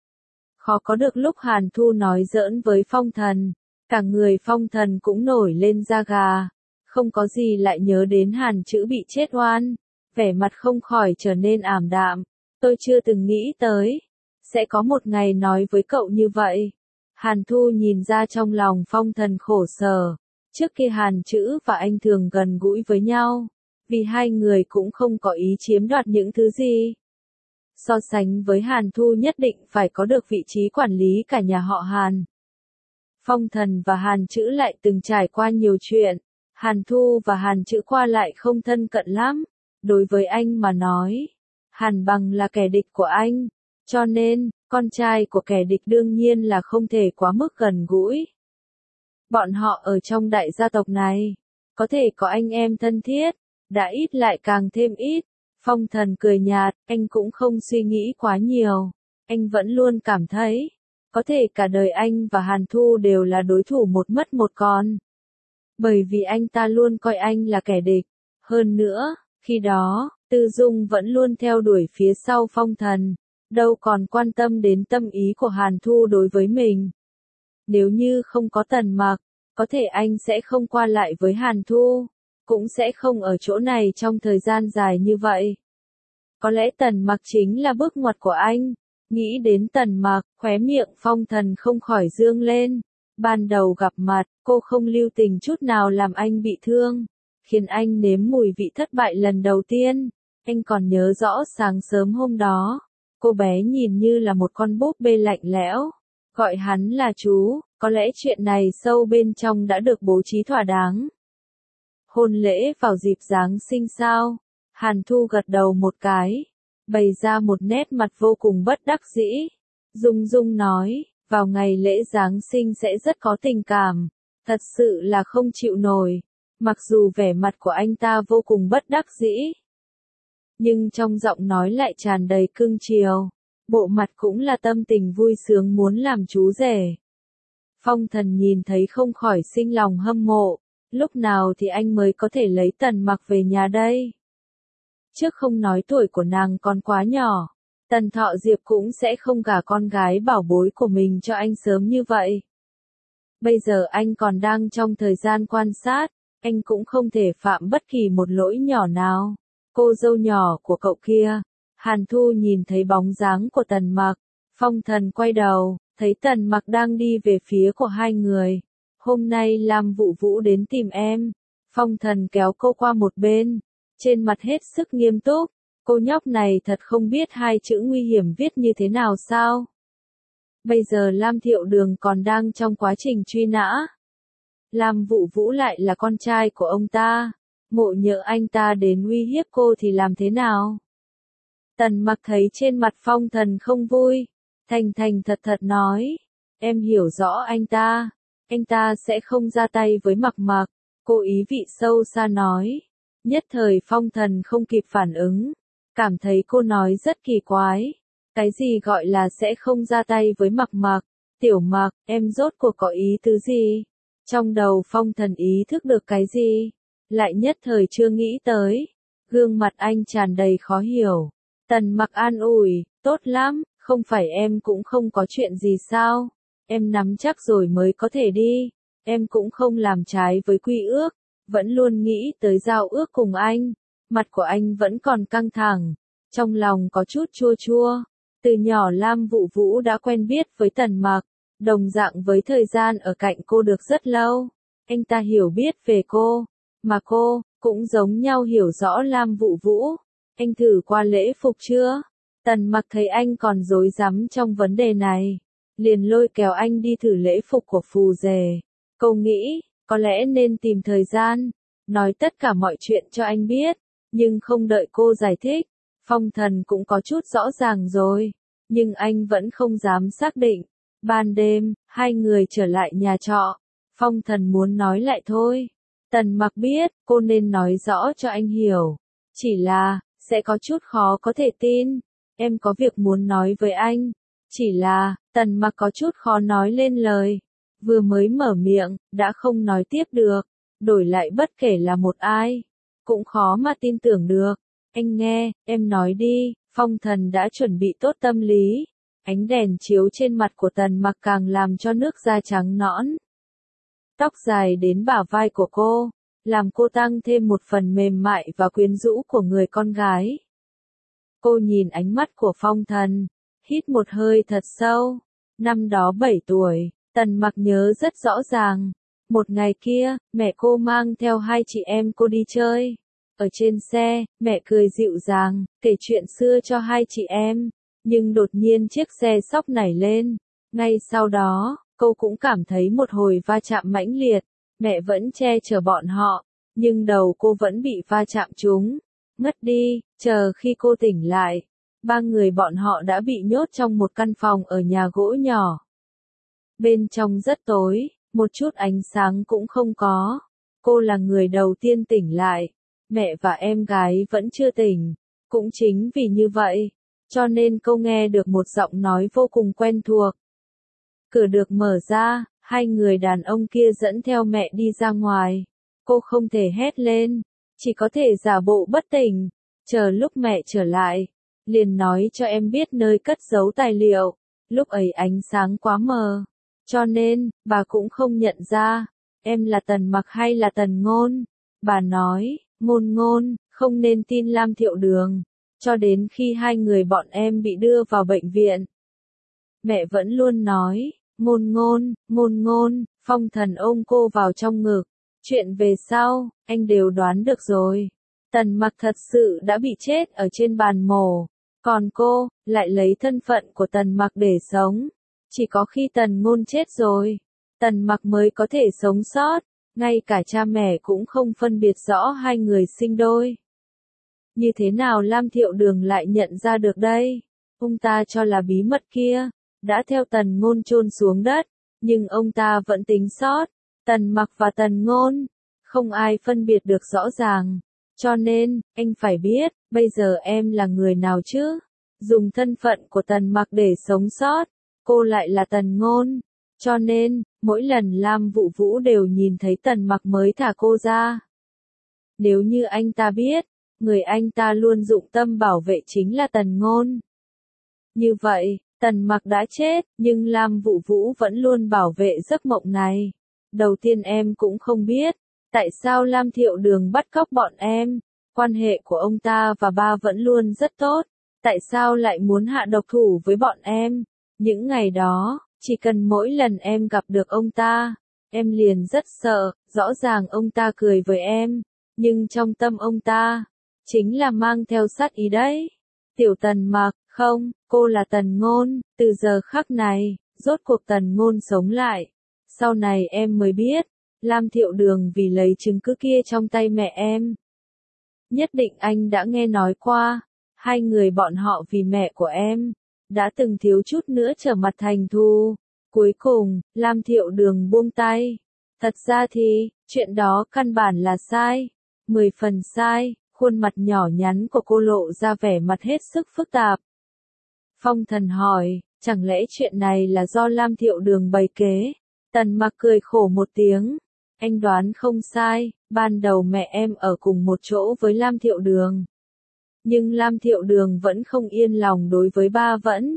Khó có được lúc Hàn Thu nói giỡn với Phong Thần, cả người Phong Thần cũng nổi lên da gà. Không có gì lại nhớ đến Hàn Chữ bị chết oan, vẻ mặt không khỏi trở nên ảm đạm. Tôi chưa từng nghĩ tới sẽ có một ngày nói với cậu như vậy. Hàn Thu nhìn ra trong lòng Phong Thần khổ sở. Trước kia Hàn Chữ và anh thường gần gũi với nhau, vì hai người cũng không có ý chiếm đoạt những thứ gì. So sánh với Hàn Thu nhất định phải có được vị trí quản lý cả nhà họ Hàn. Phong Thần và Hàn Chữ lại từng trải qua nhiều chuyện. Hàn Thu và Hàn Chữ qua lại không thân cận lắm. Đối với anh mà nói, Hàn Bằng là kẻ địch của anh, cho nên, con trai của kẻ địch đương nhiên là không thể quá mức gần gũi. Bọn họ ở trong đại gia tộc này, có thể có anh em thân thiết, đã ít lại càng thêm ít. Phong Thần cười nhạt, anh cũng không suy nghĩ quá nhiều. Anh vẫn luôn cảm thấy, có thể cả đời anh và Hàn Thu đều là đối thủ một mất một còn. Bởi vì anh ta luôn coi anh là kẻ địch. Hơn nữa, khi đó, Tư Dung vẫn luôn theo đuổi phía sau Phong Thần, đâu còn quan tâm đến tâm ý của Hàn Thu đối với mình. Nếu như không có Tần Mặc, có thể anh sẽ không qua lại với Hàn Thu, cũng sẽ không ở chỗ này trong thời gian dài như vậy. Có lẽ Tần Mặc chính là bước ngoặt của anh. Nghĩ đến Tần Mặc, khóe miệng Phong Thần không khỏi dương lên. Ban đầu gặp mặt, cô không lưu tình chút nào làm anh bị thương, khiến anh nếm mùi vị thất bại lần đầu tiên. Anh còn nhớ rõ sáng sớm hôm đó, cô bé nhìn như là một con búp bê lạnh lẽo, gọi hắn là chú. Có lẽ chuyện này sâu bên trong đã được bố trí thỏa đáng. Hôn lễ vào dịp Giáng sinh sao? Hàn Thu gật đầu một cái, bày ra một nét mặt vô cùng bất đắc dĩ. Dung Dung nói, vào ngày lễ Giáng sinh sẽ rất có tình cảm, thật sự là không chịu nổi. Mặc dù vẻ mặt của anh ta vô cùng bất đắc dĩ, nhưng trong giọng nói lại tràn đầy cưng chiều, bộ mặt cũng là tâm tình vui sướng muốn làm chú rể. Phong Thần nhìn thấy không khỏi sinh lòng hâm mộ, lúc nào thì anh mới có thể lấy Tần Mặc về nhà đây? Trước không nói tuổi của nàng còn quá nhỏ, Tần Thọ Diệp cũng sẽ không gả con gái bảo bối của mình cho anh sớm như vậy. Bây giờ anh còn đang trong thời gian quan sát, anh cũng không thể phạm bất kỳ một lỗi nhỏ nào. Cô dâu nhỏ của cậu kia. Hàn Thu nhìn thấy bóng dáng của Tần Mặc. Phong Thần quay đầu, thấy Tần Mặc đang đi về phía của hai người. Hôm nay Lam Vũ Vũ đến tìm em. Phong Thần kéo cô qua một bên. Trên mặt hết sức nghiêm túc. Cô nhóc này thật không biết hai chữ nguy hiểm viết như thế nào sao? Bây giờ Lam Thiệu Đường còn đang trong quá trình truy nã. Lam Vũ Vũ lại là con trai của ông ta. Ngộ nhỡ anh ta đến uy hiếp cô thì làm thế nào? Tần Mặc thấy trên mặt Phong Thần không vui. Thành thành thật thật nói. Em hiểu rõ anh ta. Anh ta sẽ không ra tay với Mặc Mặc. Cô ý vị sâu xa nói. Nhất thời Phong Thần không kịp phản ứng. Cảm thấy cô nói rất kỳ quái. Cái gì gọi là sẽ không ra tay với Mặc Mặc? Tiểu Mặc, em rốt cuộc có ý tứ gì? Trong đầu Phong Thần ý thức được cái gì? Lại nhất thời chưa nghĩ tới. Gương mặt anh tràn đầy khó hiểu. Tần Mặc an ủi, tốt lắm, không phải em cũng không có chuyện gì sao? Em nắm chắc rồi mới có thể đi. Em cũng không làm trái với quy ước, vẫn luôn nghĩ tới giao ước cùng anh. Mặt của anh vẫn còn căng thẳng, trong lòng có chút chua chua. Từ nhỏ Lam Vũ Vũ đã quen biết với Tần Mặc, đồng dạng với thời gian ở cạnh cô được rất lâu. Anh ta hiểu biết về cô, mà cô cũng giống nhau hiểu rõ Lam Vũ Vũ. Anh thử qua lễ phục chưa? Tần Mặc thấy anh còn rối rắm trong vấn đề này, liền lôi kéo anh đi thử lễ phục của Phù Dề. Cô nghĩ, có lẽ nên tìm thời gian, nói tất cả mọi chuyện cho anh biết, nhưng không đợi cô giải thích. Phong Thần cũng có chút rõ ràng rồi, nhưng anh vẫn không dám xác định. Ban đêm, hai người trở lại nhà trọ. Phong Thần muốn nói lại thôi. Tần Mặc biết, cô nên nói rõ cho anh hiểu. Chỉ là, sẽ có chút khó có thể tin. Em có việc muốn nói với anh. Chỉ là, Tần Mặc có chút khó nói lên lời. Vừa mới mở miệng, đã không nói tiếp được. Đổi lại bất kể là một ai, cũng khó mà tin tưởng được. Anh nghe, em nói đi. Phong Thần đã chuẩn bị tốt tâm lý. Ánh đèn chiếu trên mặt của Tần Mặc càng làm cho nước da trắng nõn. Tóc dài đến bả vai của cô, làm cô tăng thêm một phần mềm mại và quyến rũ của người con gái. Cô nhìn ánh mắt của Phong Thần, hít một hơi thật sâu. Năm đó 7 tuổi, Tần Mặc nhớ rất rõ ràng. Một ngày kia, mẹ cô mang theo hai chị em cô đi chơi. Ở trên xe, mẹ cười dịu dàng, kể chuyện xưa cho hai chị em. Nhưng đột nhiên chiếc xe xóc nảy lên. Ngay sau đó, cô cũng cảm thấy một hồi va chạm mãnh liệt. Mẹ vẫn che chở bọn họ, nhưng đầu cô vẫn bị va chạm trúng. Ngất đi, chờ khi cô tỉnh lại. Ba người bọn họ đã bị nhốt trong một căn phòng ở nhà gỗ nhỏ. Bên trong rất tối, một chút ánh sáng cũng không có. Cô là người đầu tiên tỉnh lại. Mẹ và em gái vẫn chưa tỉnh. Cũng chính vì như vậy, cho nên cô nghe được một giọng nói vô cùng quen thuộc. Cửa được mở ra, hai người đàn ông kia dẫn theo mẹ đi ra ngoài. Cô không thể hét lên, chỉ có thể giả bộ bất tỉnh, chờ lúc mẹ trở lại, liền nói cho em biết nơi cất giấu tài liệu. Lúc ấy ánh sáng quá mờ, cho nên, bà cũng không nhận ra, em là Tần Mặc hay là Tần Ngôn. Bà nói, Ngôn Ngôn, không nên tin Lam Thiệu Đường, cho đến khi hai người bọn em bị đưa vào bệnh viện. Mẹ vẫn luôn nói, Ngôn Ngôn, Ngôn Ngôn. Phong Thần ôm cô vào trong ngực. Chuyện về sau, anh đều đoán được rồi. Tần Mặc thật sự đã bị chết ở trên bàn mổ. Còn cô, lại lấy thân phận của Tần Mặc để sống. Chỉ có khi Tần Ngôn chết rồi, Tần Mặc mới có thể sống sót. Ngay cả cha mẹ cũng không phân biệt rõ hai người sinh đôi. Như thế nào Lam Thiệu Đường lại nhận ra được đây? Ông ta cho là bí mật kia đã theo Tần Ngôn chôn xuống đất, nhưng ông ta vẫn tính sót. Tần Mặc và Tần Ngôn, không ai phân biệt được rõ ràng. Cho nên, anh phải biết, bây giờ em là người nào chứ? Dùng thân phận của Tần Mặc để sống sót, cô lại là Tần Ngôn. Cho nên, mỗi lần Lam Vũ Vũ đều nhìn thấy Tần Mặc mới thả cô ra. Nếu như anh ta biết, người anh ta luôn dụng tâm bảo vệ chính là Tần Ngôn. Như vậy, Tần Mặc đã chết, nhưng Lam Vũ Vũ vẫn luôn bảo vệ giấc mộng này. Đầu tiên em cũng không biết, tại sao Lam Thiệu Đường bắt cóc bọn em, quan hệ của ông ta và ba vẫn luôn rất tốt, tại sao lại muốn hạ độc thủ với bọn em. Những ngày đó, chỉ cần mỗi lần em gặp được ông ta, em liền rất sợ, rõ ràng ông ta cười với em, nhưng trong tâm ông ta, chính là mang theo sát ý đấy. Tiểu Tần Mặc, không, cô là Tần Ngôn, từ giờ khắc này, rốt cuộc Tần Ngôn sống lại. Sau này em mới biết, Lam Thiệu Đường vì lấy chứng cứ kia trong tay mẹ em. Nhất định anh đã nghe nói qua, hai người bọn họ vì mẹ của em, đã từng thiếu chút nữa trở mặt thành thù. Cuối cùng, Lam Thiệu Đường buông tay. Thật ra thì, chuyện đó căn bản là sai. 10 phần sai, khuôn mặt nhỏ nhắn của cô lộ ra vẻ mặt hết sức phức tạp. Phong Thần hỏi, chẳng lẽ chuyện này là do Lam Thiệu Đường bày kế? Tần Mặc cười khổ một tiếng. Anh đoán không sai, ban đầu mẹ em ở cùng một chỗ với Lam Thiệu Đường. Nhưng Lam Thiệu Đường vẫn không yên lòng đối với ba vẫn.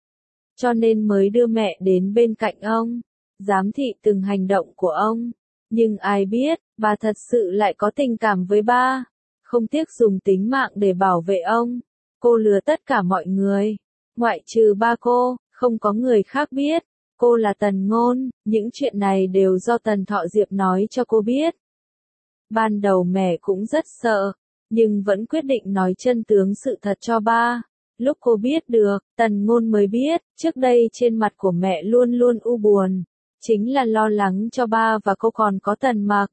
Cho nên mới đưa mẹ đến bên cạnh ông, giám thị từng hành động của ông. Nhưng ai biết, bà thật sự lại có tình cảm với ba, không tiếc dùng tính mạng để bảo vệ ông. Cô lừa tất cả mọi người, ngoại trừ ba cô, không có người khác biết. Cô là Tần Ngôn, những chuyện này đều do Tần Thọ Diệp nói cho cô biết. Ban đầu mẹ cũng rất sợ, nhưng vẫn quyết định nói chân tướng sự thật cho ba. Lúc cô biết được, Tần Ngôn mới biết, trước đây trên mặt của mẹ luôn luôn u buồn, chính là lo lắng cho ba và cô còn có Tần Mặc.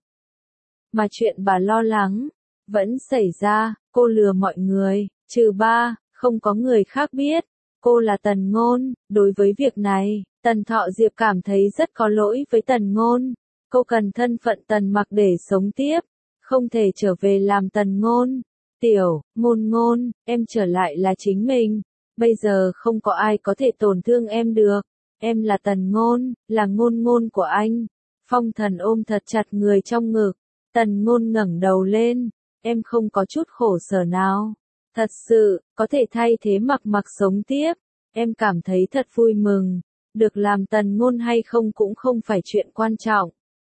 Mà chuyện bà lo lắng, vẫn xảy ra, cô lừa mọi người, trừ ba, không có người khác biết. Cô là Tần Ngôn, đối với việc này, Tần Thọ Diệp cảm thấy rất có lỗi với Tần Ngôn. Cô cần thân phận Tần Mặc để sống tiếp, không thể trở về làm Tần Ngôn. Tiểu, Ngôn Ngôn, em trở lại là chính mình, bây giờ không có ai có thể tổn thương em được. Em là Tần Ngôn, là Ngôn Ngôn của anh. Phong Thần ôm thật chặt người trong ngực. Tần Ngôn ngẩng đầu lên, em không có chút khổ sở nào. Thật sự, có thể thay thế Mặc Mặc sống tiếp, em cảm thấy thật vui mừng. Được làm Tần Ngôn hay không cũng không phải chuyện quan trọng.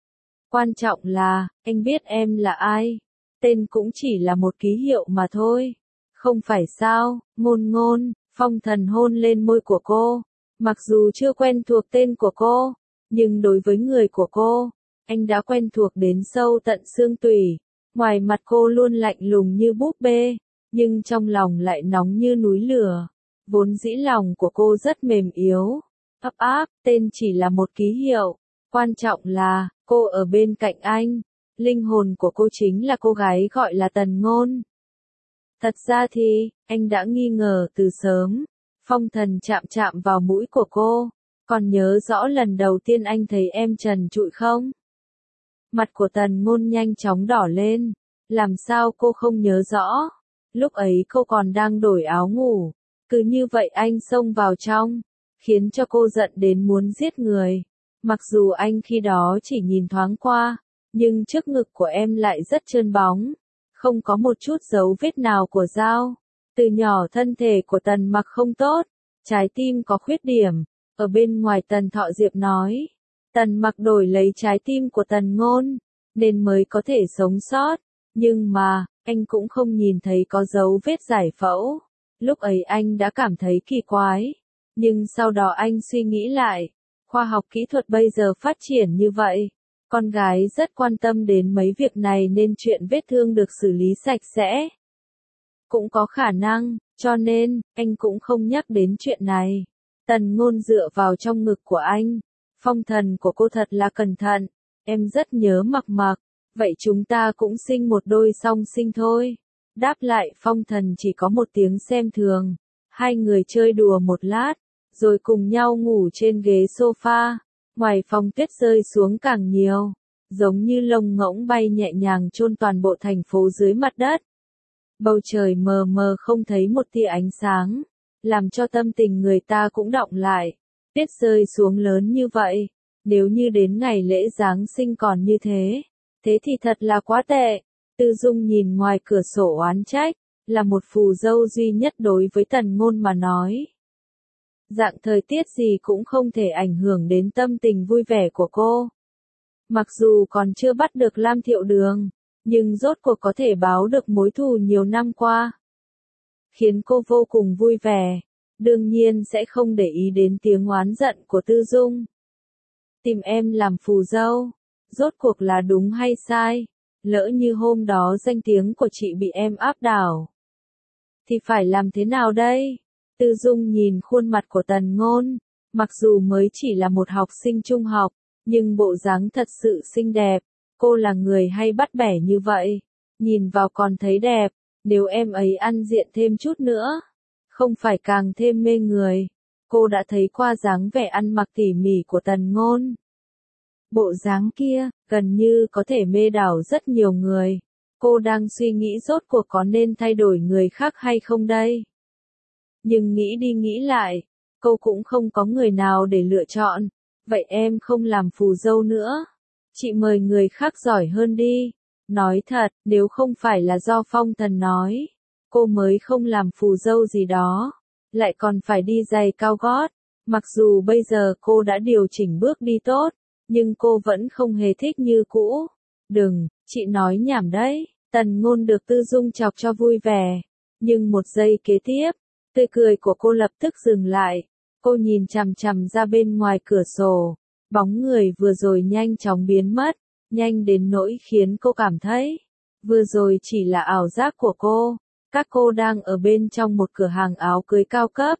Quan trọng là, anh biết em là ai. Tên cũng chỉ là một ký hiệu mà thôi. Không phải sao, Ngôn Ngôn. Phong Thần hôn lên môi của cô. Mặc dù chưa quen thuộc tên của cô, nhưng đối với người của cô, anh đã quen thuộc đến sâu tận xương tủy. Ngoài mặt cô luôn lạnh lùng như búp bê, nhưng trong lòng lại nóng như núi lửa. Vốn dĩ lòng của cô rất mềm yếu, ấp áp, tên chỉ là một ký hiệu. Quan trọng là, cô ở bên cạnh anh. Linh hồn của cô chính là cô gái gọi là Tần Ngôn. Thật ra thì, anh đã nghi ngờ từ sớm. Phong Thần chạm chạm vào mũi của cô. Còn nhớ rõ lần đầu tiên anh thấy em trần trụi không? Mặt của Tần Ngôn nhanh chóng đỏ lên. Làm sao cô không nhớ rõ? Lúc ấy cô còn đang đổi áo ngủ. Cứ như vậy anh xông vào trong, khiến cho cô giận đến muốn giết người. Mặc dù anh khi đó chỉ nhìn thoáng qua, nhưng trước ngực của em lại rất trơn bóng, không có một chút dấu vết nào của dao. Từ nhỏ thân thể của Tần Mặc không tốt, trái tim có khuyết điểm. Ở bên ngoài Tần Thọ Diệp nói, Tần Mặc đổi lấy trái tim của Tần Ngôn, nên mới có thể sống sót. Nhưng mà, anh cũng không nhìn thấy có dấu vết giải phẫu. Lúc ấy anh đã cảm thấy kỳ quái. Nhưng sau đó anh suy nghĩ lại, khoa học kỹ thuật bây giờ phát triển như vậy. Con gái rất quan tâm đến mấy việc này nên chuyện vết thương được xử lý sạch sẽ. Cũng có khả năng, cho nên, anh cũng không nhắc đến chuyện này. Tần Ngôn dựa vào trong ngực của anh. Phong Thần của cô thật là cẩn thận. Em rất nhớ Mặc Mặc. Vậy chúng ta cũng sinh một đôi song sinh thôi. Đáp lại Phong Thần chỉ có một tiếng xem thường. Hai người chơi đùa một lát, rồi cùng nhau ngủ trên ghế sofa. Ngoài phòng tuyết rơi xuống càng nhiều, giống như lông ngỗng bay nhẹ nhàng chôn toàn bộ thành phố dưới mặt đất. Bầu trời mờ mờ không thấy một tia ánh sáng, làm cho tâm tình người ta cũng đọng lại. Tuyết rơi xuống lớn như vậy, nếu như đến ngày lễ Giáng sinh còn như thế thì thật là quá tệ. Tư Dung nhìn ngoài cửa sổ oán trách, là một phù dâu duy nhất đối với Tần Ngôn mà nói. Dạng thời tiết gì cũng không thể ảnh hưởng đến tâm tình vui vẻ của cô. Mặc dù còn chưa bắt được Lam Thiệu Đường, nhưng rốt cuộc có thể báo được mối thù nhiều năm qua. Khiến cô vô cùng vui vẻ, đương nhiên sẽ không để ý đến tiếng oán giận của Tư Dung. Tìm em làm phù dâu, rốt cuộc là đúng hay sai? Lỡ như hôm đó danh tiếng của chị bị em áp đảo, thì phải làm thế nào đây? Tư Dung nhìn khuôn mặt của Tần Ngôn, mặc dù mới chỉ là một học sinh trung học, nhưng bộ dáng thật sự xinh đẹp. Cô là người hay bắt bẻ như vậy, nhìn vào còn thấy đẹp, nếu em ấy ăn diện thêm chút nữa, không phải càng thêm mê người. Cô đã thấy qua dáng vẻ ăn mặc tỉ mỉ của Tần Ngôn. Bộ dáng kia, gần như có thể mê đảo rất nhiều người. Cô đang suy nghĩ rốt cuộc có nên thay đổi người khác hay không đây? Nhưng nghĩ đi nghĩ lại, cô cũng không có người nào để lựa chọn. Vậy em không làm phù dâu nữa. Chị mời người khác giỏi hơn đi. Nói thật, nếu không phải là do Phong Thần nói, cô mới không làm phù dâu gì đó. Lại còn phải đi giày cao gót. Mặc dù bây giờ cô đã điều chỉnh bước đi tốt, nhưng cô vẫn không hề thích như cũ. Đừng, chị nói nhảm đấy. Tần Ngôn được Tư Dung chọc cho vui vẻ. Nhưng một giây kế tiếp, tươi cười của cô lập tức dừng lại. Cô nhìn chằm chằm ra bên ngoài cửa sổ. Bóng người vừa rồi nhanh chóng biến mất, nhanh đến nỗi khiến cô cảm thấy, vừa rồi chỉ là ảo giác của cô. Các cô đang ở bên trong một cửa hàng áo cưới cao cấp.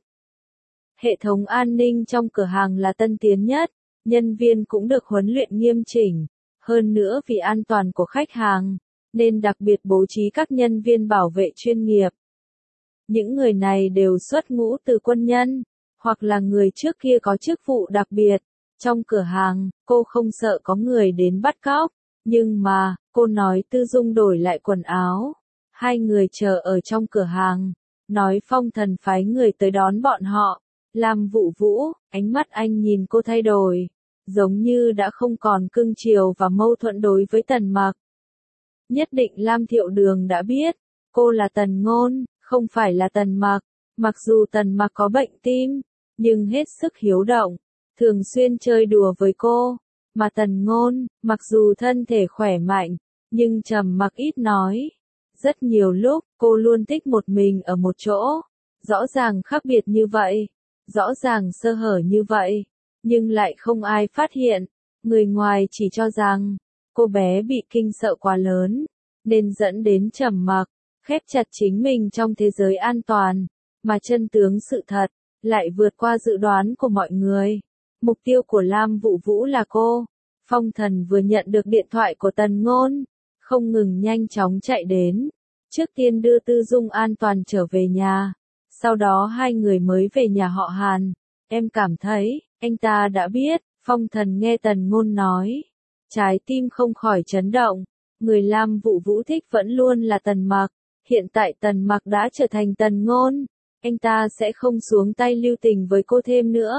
Hệ thống an ninh trong cửa hàng là tân tiến nhất, nhân viên cũng được huấn luyện nghiêm chỉnh. Hơn nữa vì an toàn của khách hàng, nên đặc biệt bố trí các nhân viên bảo vệ chuyên nghiệp. Những người này đều xuất ngũ từ quân nhân, hoặc là người trước kia có chức vụ đặc biệt. Trong cửa hàng, cô không sợ có người đến bắt cóc, nhưng mà, cô nói Tư Dung đổi lại quần áo. Hai người chờ ở trong cửa hàng, nói Phong Thần phái người tới đón bọn họ. Lam Vũ Vũ, ánh mắt anh nhìn cô thay đổi, giống như đã không còn cưng chiều và mâu thuẫn đối với Tần Mặc. Nhất định Lam Thiệu Đường đã biết, cô là Tần Ngôn, không phải là Tần Mặc. Mặc dù Tần Mặc có bệnh tim, nhưng hết sức hiếu động, thường xuyên chơi đùa với cô. Mà Tần Ngôn, mặc dù thân thể khỏe mạnh, nhưng trầm mặc ít nói. Rất nhiều lúc, cô luôn thích một mình ở một chỗ. Rõ ràng khác biệt như vậy, rõ ràng sơ hở như vậy, nhưng lại không ai phát hiện. Người ngoài chỉ cho rằng, cô bé bị kinh sợ quá lớn, nên dẫn đến trầm mặc, khép chặt chính mình trong thế giới an toàn. Mà chân tướng sự thật, lại vượt qua dự đoán của mọi người. Mục tiêu của Lam Vũ Vũ là cô. Phong Thần vừa nhận được điện thoại của Tần Ngôn, không ngừng nhanh chóng chạy đến. Trước tiên đưa Tư Dung an toàn trở về nhà. Sau đó hai người mới về nhà họ Hàn. Em cảm thấy, anh ta đã biết. Phong Thần nghe Tần Ngôn nói, trái tim không khỏi chấn động. Người Lam Vũ Vũ thích vẫn luôn là Tần Mặc. Hiện tại Tần Mặc đã trở thành Tần Ngôn, anh ta sẽ không xuống tay lưu tình với cô thêm nữa.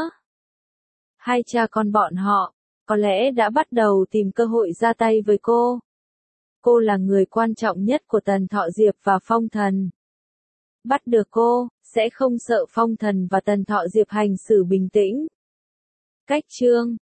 Hai cha con bọn họ, có lẽ đã bắt đầu tìm cơ hội ra tay với cô. Cô là người quan trọng nhất của Tần Thọ Diệp và Phong Thần. Bắt được cô, sẽ không sợ Phong Thần và Tần Thọ Diệp hành xử bình tĩnh. Cách chương